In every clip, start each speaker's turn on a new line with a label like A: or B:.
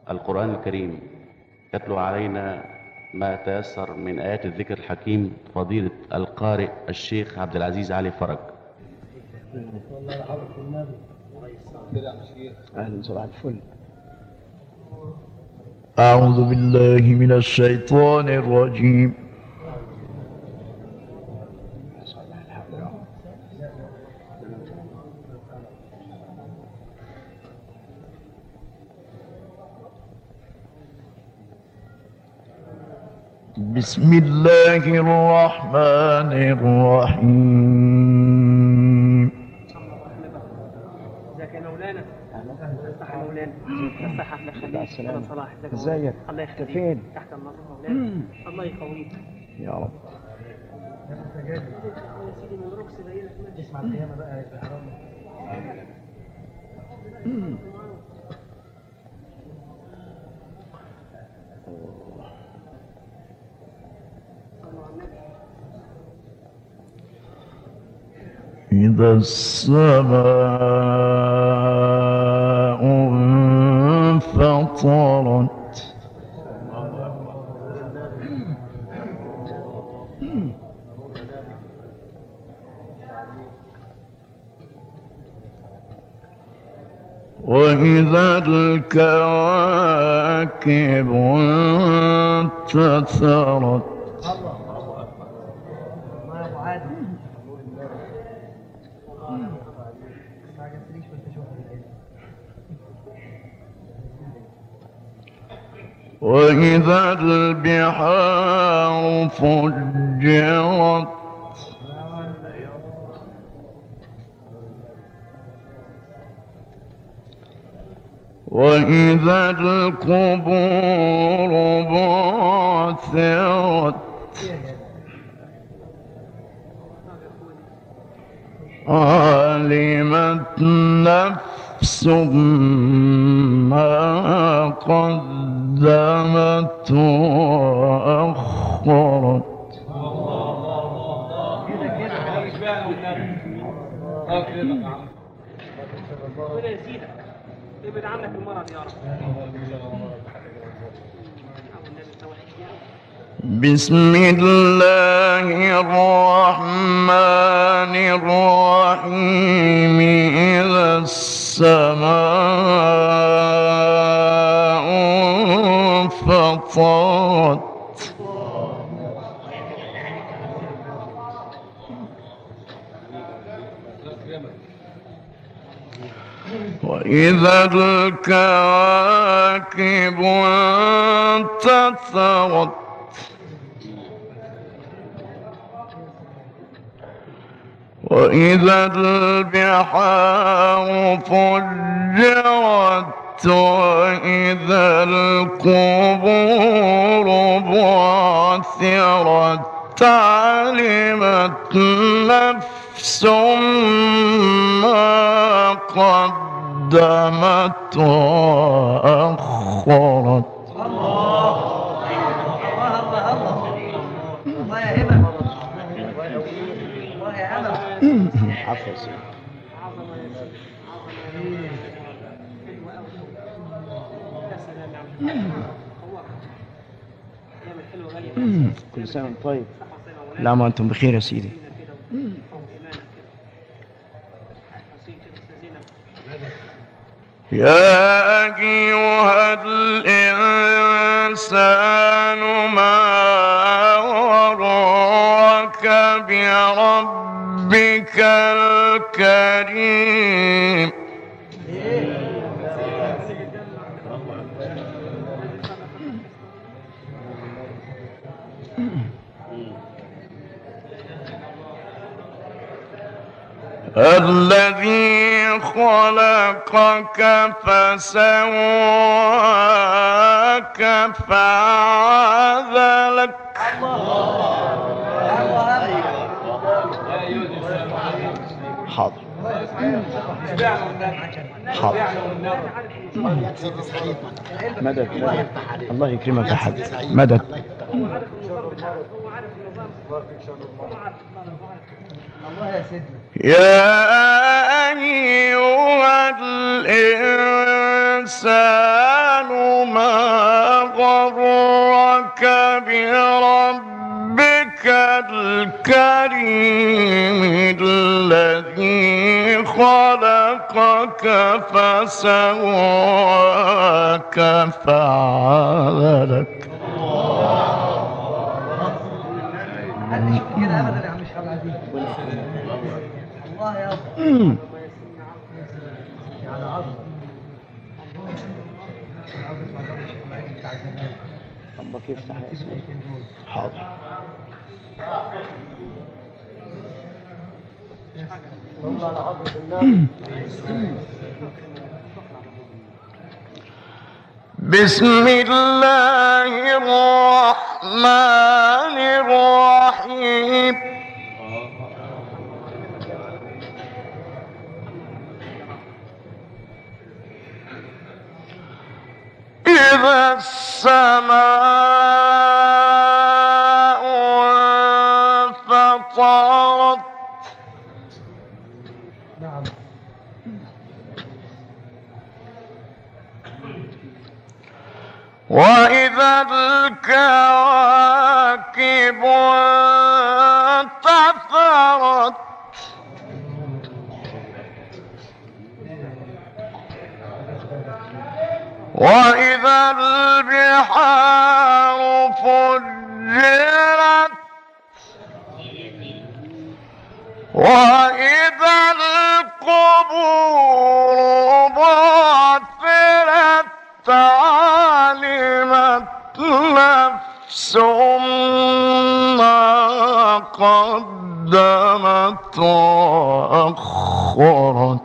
A: القرآن الكريم يتلو علينا ما تيسر من آيات الذكر الحكيم فضيلة القارئ الشيخ عبد العزيز علي فرج.
B: أهلا صباح الفل.
C: أعوذ بالله من الشيطان الرجيم. بسم الله الرحمن الرحيم.
D: ازيك يا مولانا؟ صح يا مولانا. الصحة الله يخليك.
B: السلام.
D: صلاح
B: ازيك؟
D: الله يخليك.
B: فين؟
D: تحت النظر مولانا. الله يقويك
B: يا رب.
D: يا سيدي من ركس زينا تسمع القيامة بقى يا حرام.
C: إذا السماء انفطرت وإذا الكواكب انتثرت وإذا البحار فجرت وإذا القبور بعثرت علمت نفس ما قدمت وأخرت.
D: ربنا يزيدك يبعد عنك المرض يا رب.
C: بسم الله الرحمن الرحيم. إذا السماء انفطرت وإذا الكواكب انتثرت وإذا البحار فجرت وإذا القبور بعثرت علمت نفس ما قدمت وأخرت.
D: الله يا هبة. الله يا أمل.
B: عفوا سيدي. كل سنة وانت طيب. لا ما أنتم بخير يا سيدي.
C: يا أيها الإنسان ما غرك بربك الكريم. الذي خلقك فسواك فعدلك.
B: حاضر حاضر. مدد مدد. الله يكرمك يا حاج. مدد.
C: يا أيها الإنسان ما بربك الكريم الذي خلقك فسواك فعدلك.
D: محدش يقول كده ابدا يا عم الشيخ عبد العزيز. الله يا رب على عظمه. عاوز اسمع كلام الشيخ عبد العزيز بتاع زمان.
B: ربك يفتح يا اسماعيل. حاضر.
D: والله على عظمه الله.
C: بسم الله الرحمن الرحيم. إذا السماء انفطرت
D: نعم.
C: وإذا الكواكب انتثرت وإذا البحار فجرت وإذا القبور بعثرت علمت نفس ما قدمت وأخرت.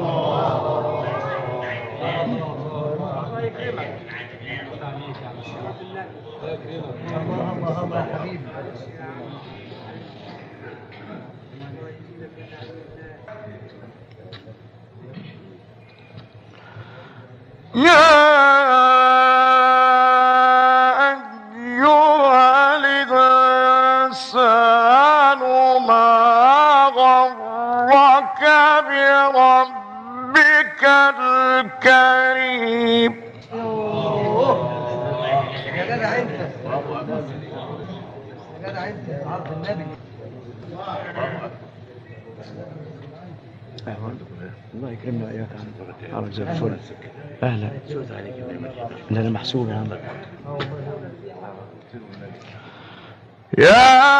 D: الله يا حبيبي.
C: يا أيها الإنسان ما غرك بربك الكريم.
D: يا جدع انت يا جدع انت عرض النبي.
B: الله يكرمنا وإياك يا عم. عرض زي الفل. أهلا. ده أنا محسوب يا عم.
C: يا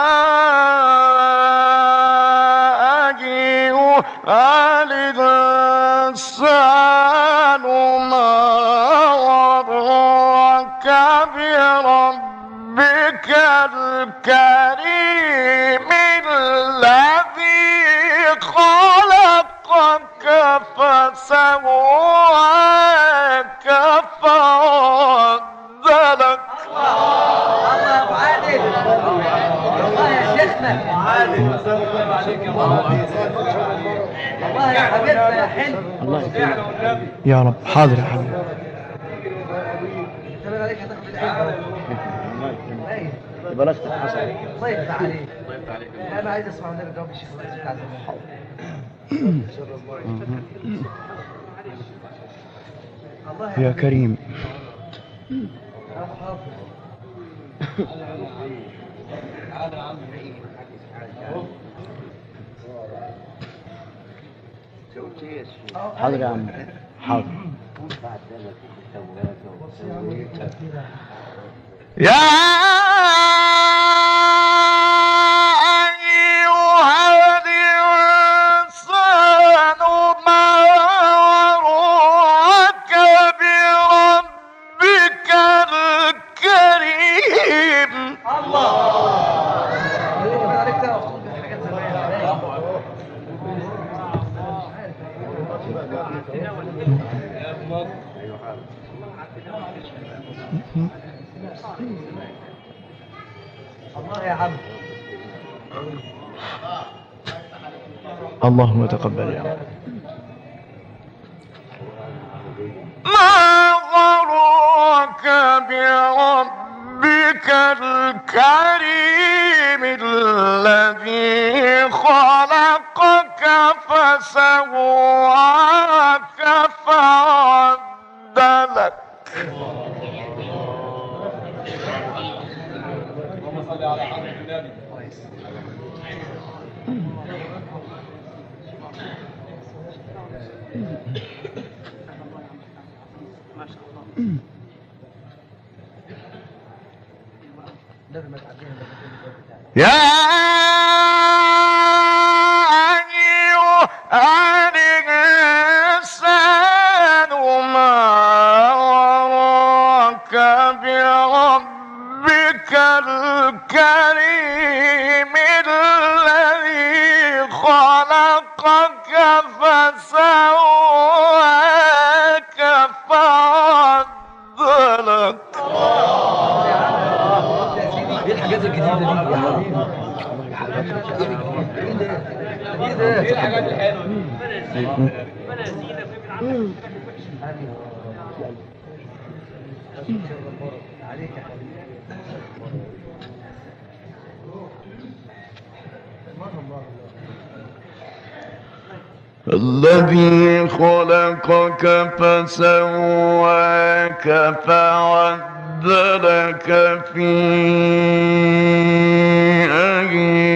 C: أيها الإنسان ما غرك بربك الكريم الذي خلقك فسواك فعدلك.
D: الله يا ابو عادل. الله يا شيخنا. الله يا حبيبنا يا حلو.
B: الله يكرمك يا رب. حاضر يا حبيبي.
D: تمام عليك هتاخد العلم.
B: الله يكرمك.
D: ايوه
B: يبقى راسك حصل.
D: الله يفتح عليك. انا عايز اسمع من جواب الشيخ عبد العزيز بتاع زمان. الله
B: يا كريم. حاضر يا عم. حاضر.
C: يا أيها الإنسان ما غرك بربك الكريم.
D: الله عليك تعرف تقول حاجات زمان. الله يا عم.
B: اللهم تقبل يا رب.
C: ما غرك بربك الكريم الذي خلقك فسواك فعدلك. يا أيها الإنسان ما غرك بربك الكريم الذي خلقك فسواك فعدلك.
D: ايه الحاجات الجديدة دي يا حبيبي؟ ايه الحاجات الحلوة دي؟ عليك يا حبيبي.
C: الذي خلقك فسواك فعدلك في أي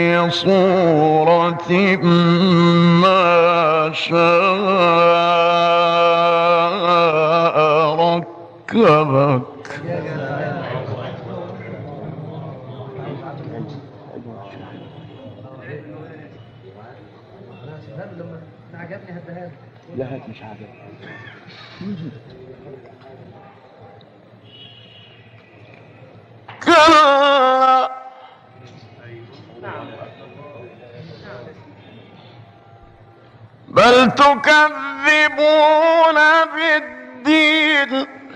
C: صورة ما شاء ركبك.
D: عجبني هدها.
B: لا هات مش عاجبني.
C: كلا بل تكذبون بالدين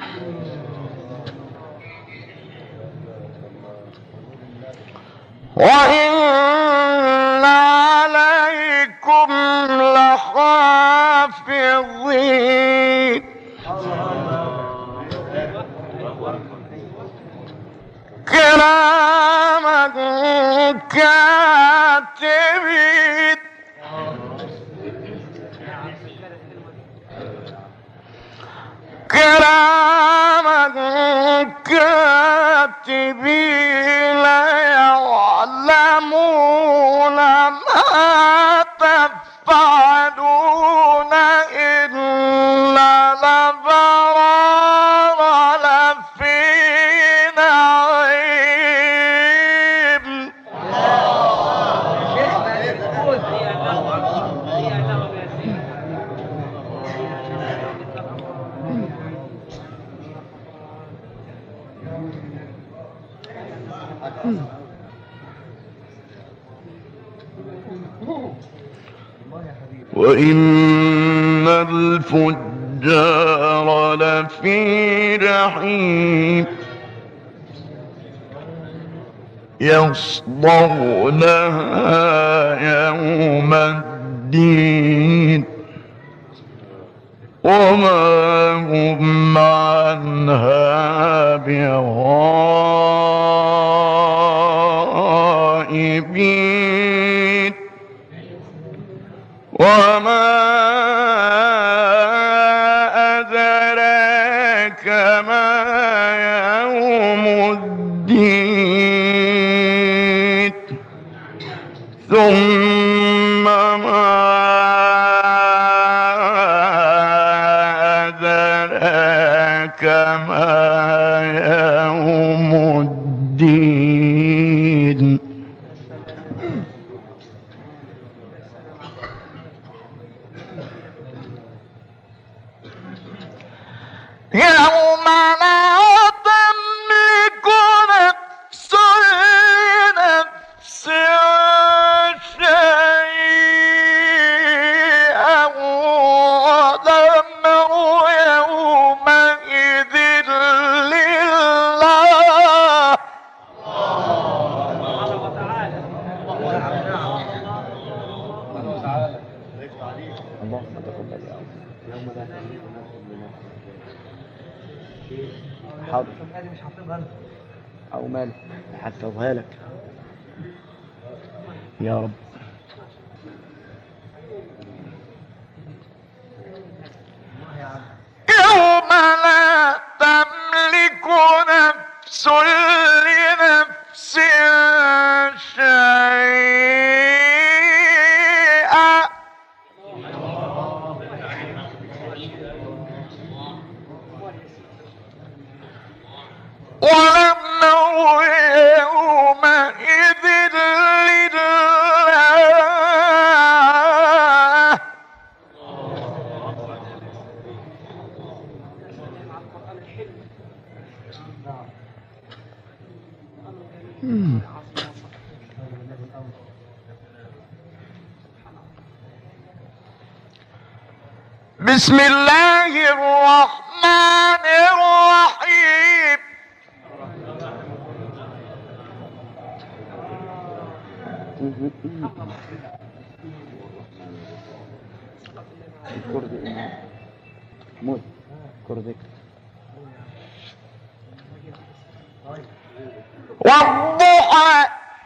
C: وإن عليكم لحافظين كراما كاتبين كراما كاتبين يعلمون ما تفعلون إن الأبرار لفي نعيم. وإن الفجار لفي جحيم يصلونها يوم الدين وما هم عنها بغائبين. وما أدراك ما يوم الدين ثم ما أدراك ما يوم الدين. يوم لا تملك نفس لنفس شيئا والأمر يومئذ لله.
B: اللهم تقبل يا رب. يوم لا تملك نفس لنفس حاضر
D: مش حافظها انا.
B: او مال حفظها لك يا رب.
C: يوم لا تملك نفس لنفس بسم الله الرحمن الرحيم. والضحى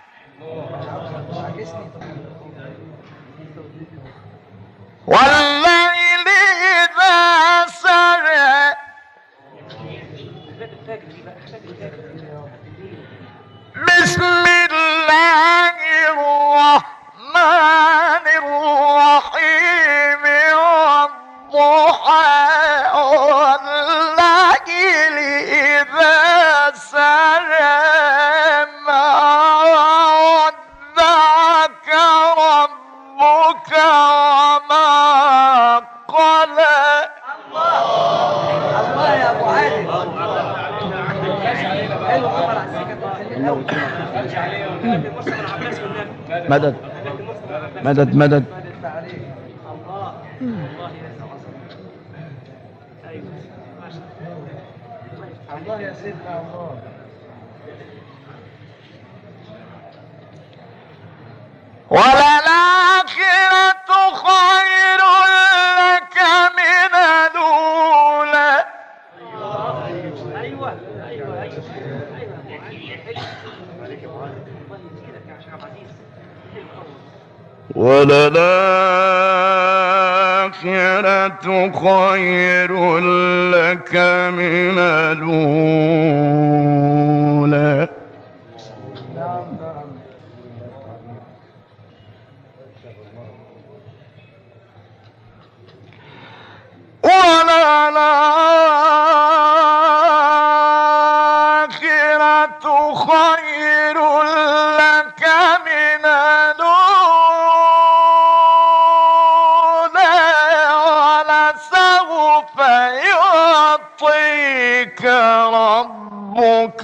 C: والليل إذا سرى. بسم الله الرحمن الرحيم. والضحى والليل إذا سرى. ما ودعك ربك وما قلى.
D: الله يا ابو عادل. حلو عمر على السكه.
B: مدد مدد مدد.
D: الله يا سيدنا الله.
C: وللآخرة خير لك من الأولى.
D: ايوه
C: وللآخرة خير لك من الأولى. وللآخرة خير لك من الأولى. ولسوف يعطيك ربك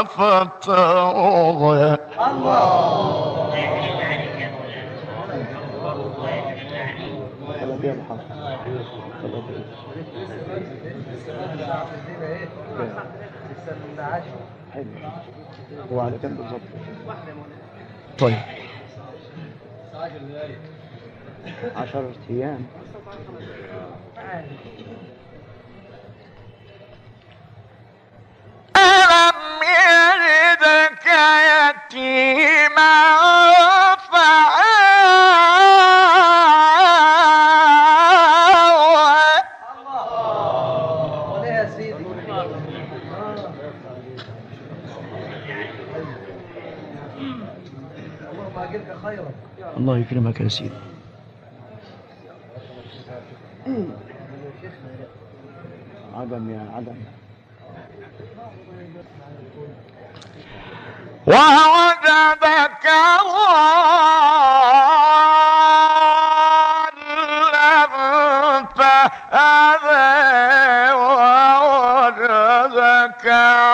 C: فترضى.
B: هو على كام بالظبط؟ طيب 10 أيام.
C: ألم يجدك يتيما فآوى.
D: الله يا سيدي. اللهم اجرك خيرا.
B: الله يكرمك يا سيدي. عدم يا عدم.
C: ووجدك ضالا فهدى. ووجدك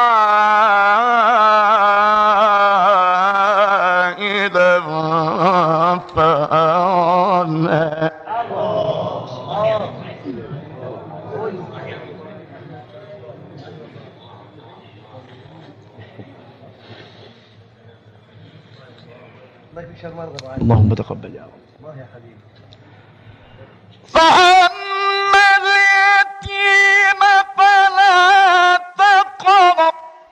C: عائلا فأغنى.
D: الله يكفيك شر مرضى ابو عادل.
B: اللهم تقبل يا رب.
D: الله يا حبيبي.
C: فأما اليتيم فلا تقهر.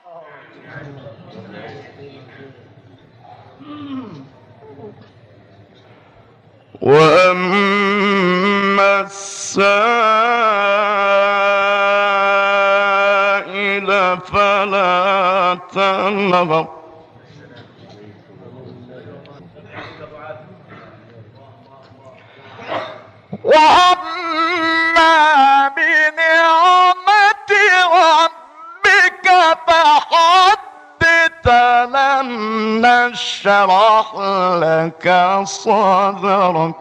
C: وأما السائل فلا تنهر. وأما بنعمة ربك فحدث. ألم نشرح لك صدرك.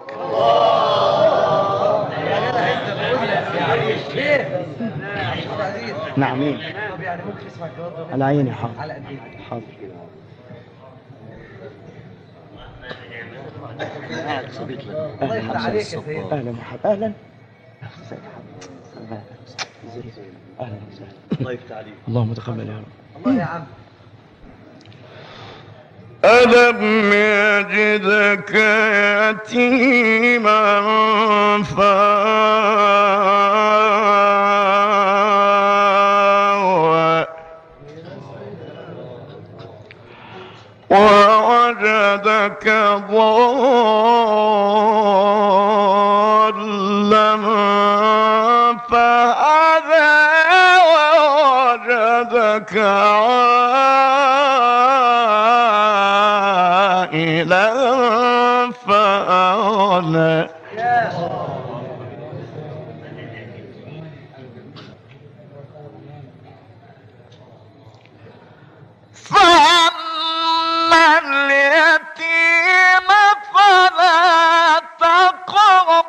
B: نعم.
D: طب يعني ممكن تسمع الجواب ده
B: على عيني. حاضر
D: على قد ايه؟
B: حاضر.
D: الله يفتح عليك يا سيدي.
B: اهلا مرحبا. اهلا ازيك يا حبيبي؟ اهلا وسهلا.
D: الله يفتح عليك.
B: اللهم تقبل يا رب.
D: الله يا عم.
C: ألم يجدك يتيما فآوى ووجدك ضالا فهدى ووجدك عائلا فأغنى. فأما اليتيم فلا تقهر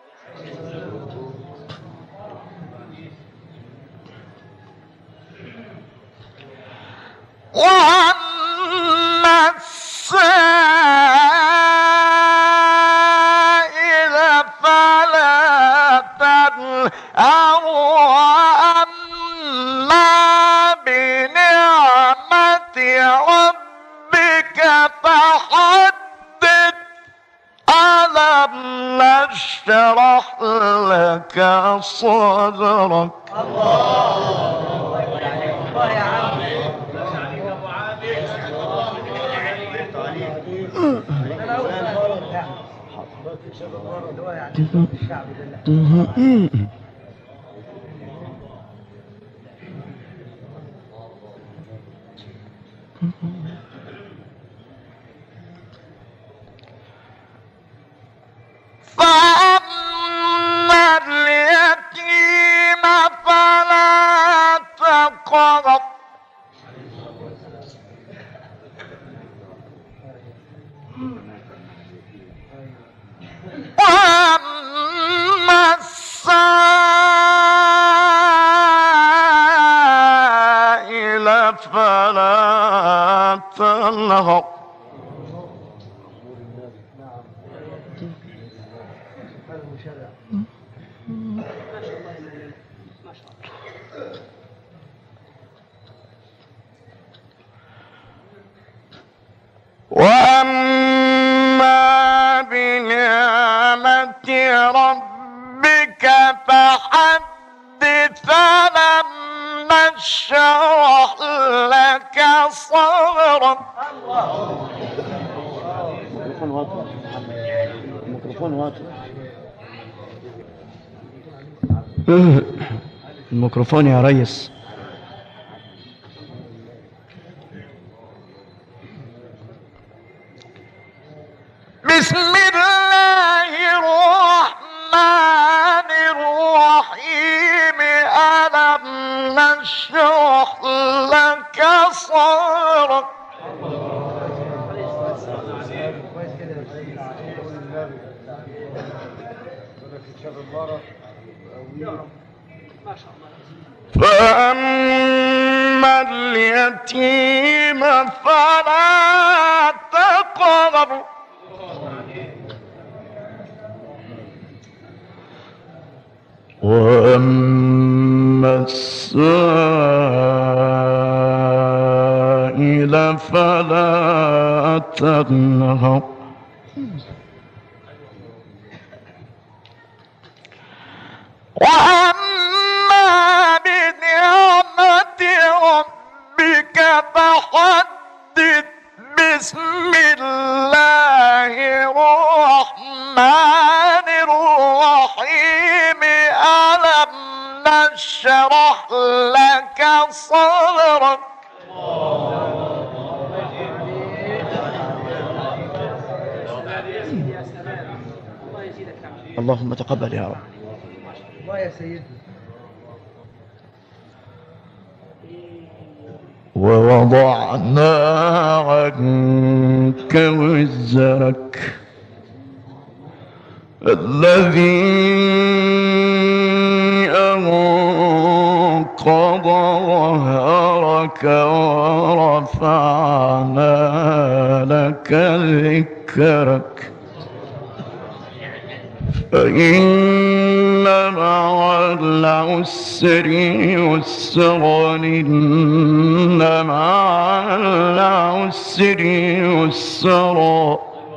C: وأما السائل فلا تنهر وأما بنعمة ربك فحدث. ألم نشرح لك صدرك.
D: الله يا عم. انا اول مره بتاعك اللي هو يعني الشعب ده.
C: فأما اليتيم فلا تقهر وأما السائل فلا تنهر وأما بنعمة ربك فحدث. ألم نشرح لك صدرك.
B: الميكروفون واطي. الميكروفون واطي. الميكروفون يا ريس.
C: بسم الله الرحمن الرحيم. ألم نشرح لك صدرك. فأما اليتيم فلا تقهر وأما السائل فلا تنهر وأما بنعمة ربك فحدث. بسم الله الرحمن الرحيم. ألم نشرح لك صدرك.
B: اللهم تقبل يا رب.
D: الله يا سيدي.
C: ووضعنا عنك وزرك الذي أنقض ظهرك ورفعنا لك ذكرك فإن مع العسر يسرا إن مع العسر يسرا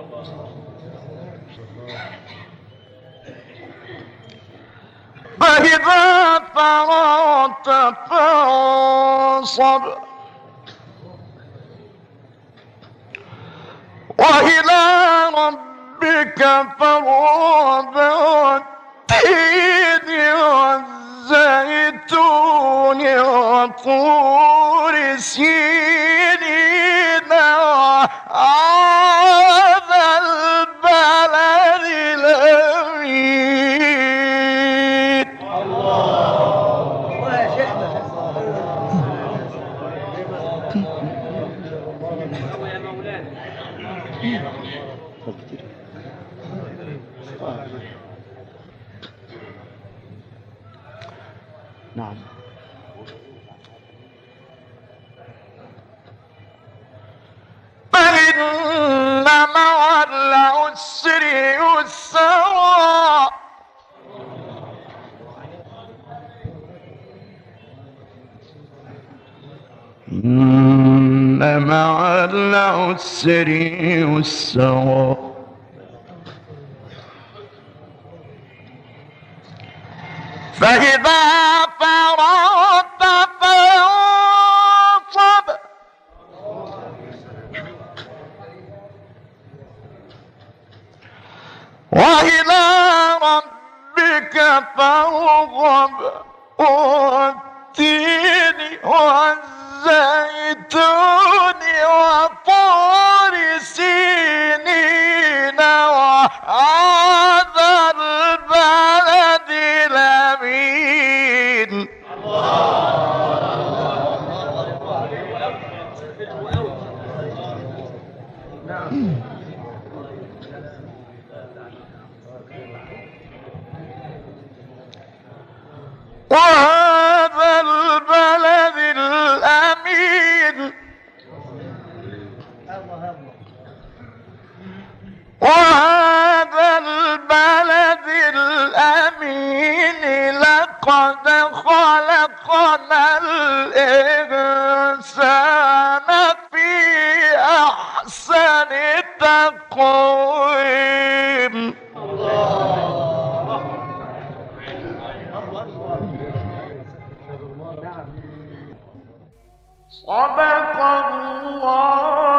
C: فإذا فرغت فانصب وإلى ربك فارغب والتين والزيتون وطور سينين وهذا البلد الأمين.
D: الله يا شيخنا. يا مولانا.
B: نعم.
C: فإن مع العسر يسرا إن مع العسر يسرا فإذا فرغت فانصب وإلى ربك فارغب والتين والزيتون وطور سينين وهذا البلد الأمين. وهذا البلد الأمين. وهذا البلد الأمين لقد خلقنا الإنسان في أحسن تقويم. صدق الله